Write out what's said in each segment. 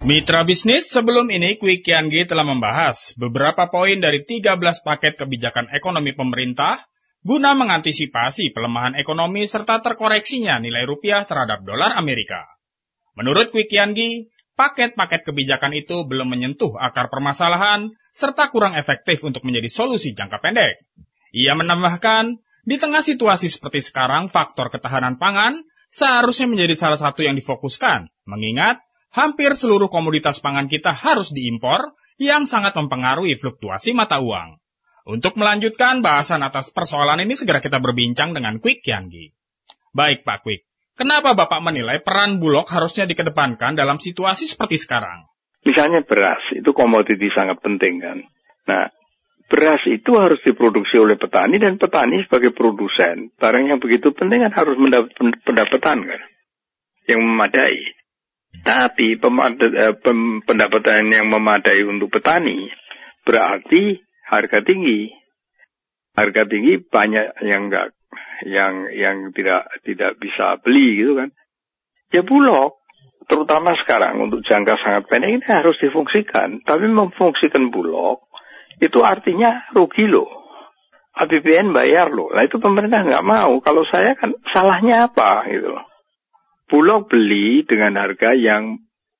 Mitra bisnis, sebelum ini Quick Kiangi telah membahas beberapa poin dari 13 paket kebijakan ekonomi pemerintah guna mengantisipasi pelemahan ekonomi serta terkoreksinya nilai rupiah terhadap dolar Amerika. Menurut Quick Kiangi, paket-paket kebijakan itu belum menyentuh akar permasalahan serta kurang efektif untuk menjadi solusi jangka pendek. Ia menambahkan, di tengah situasi seperti sekarang, faktor ketahanan pangan seharusnya menjadi salah satu yang difokuskan, mengingat hampir seluruh komoditas pangan kita harus diimpor yang sangat mempengaruhi fluktuasi mata uang. Untuk melanjutkan bahasan atas persoalan ini, segera kita berbincang dengan Quick Kiangi. Baik Pak Quick, kenapa Bapak menilai peran Bulog harusnya dikedepankan dalam situasi seperti sekarang? Misalnya beras, itu komoditi sangat penting kan. Nah, beras itu harus diproduksi oleh petani dan petani sebagai produsen. Barang yang begitu penting kan harus mendapat pendapatan kan, yang memadai. Tapi pendapatan yang memadai untuk petani berarti harga tinggi. Harga tinggi banyak yang tidak bisa beli gitu kan. Ya Bulog, terutama sekarang untuk jangka sangat pendek ini harus difungsikan. Tapi memfungsikan Bulog itu artinya rugi loh. APBN bayar loh. Nah itu pemerintah nggak mau. Kalau saya kan salahnya apa gitu loh. Bulog beli dengan harga yang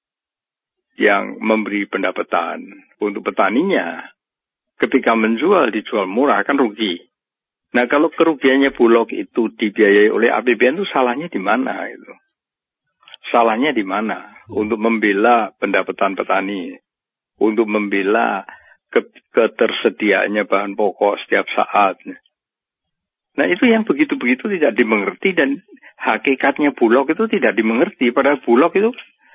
memberi pendapatan untuk petaninya. Ketika menjual, dijual murah, kan rugi. Nah, kalau kerugiannya Bulog itu dibiayai oleh APBN itu salahnya di mana? Itu? Salahnya di mana? Untuk membela pendapatan petani. Untuk membela ketersediaannya bahan pokok setiap saat. Nah, itu yang begitu-begitu tidak dimengerti dan hakikatnya Bulog itu tidak dimengerti. Padahal Bulog itu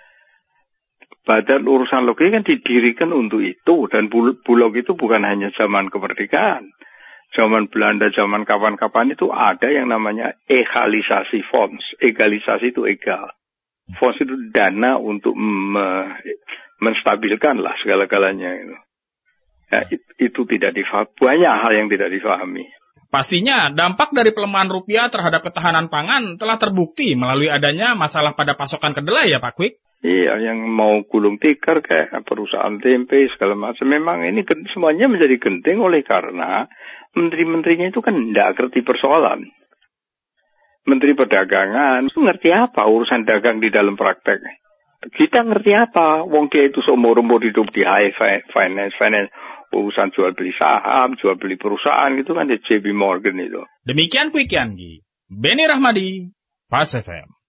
badan urusan logistik kan didirikan untuk itu. Dan Bulog itu bukan hanya zaman kemerdekaan. Zaman Belanda, zaman kapan-kapan itu ada yang namanya egalisasi funds. Egalisasi itu egal. Funds itu dana untuk menstabilkan lah segala-galanya. Ya, itu tidak difahami. Banyak hal yang tidak difahami. Pastinya, dampak dari pelemahan rupiah terhadap ketahanan pangan telah terbukti melalui adanya masalah pada pasokan kedelai ya Pak Quick? Iya, yang mau gulung tikar kayak perusahaan tempe segala macam. Memang ini semuanya menjadi genting oleh karena menteri-menterinya itu kan tidak ngerti persoalan. Menteri Perdagangan itu ngerti apa urusan dagang di dalam praktek? Kita ngerti apa? Wong dia itu seumur-umur hidup di high finance. Urusan jual beli saham, jual beli perusahaan itu kan di JP Morgan itu. Demikian Quick Kiangi, Beni Rahmadi, Pas FM.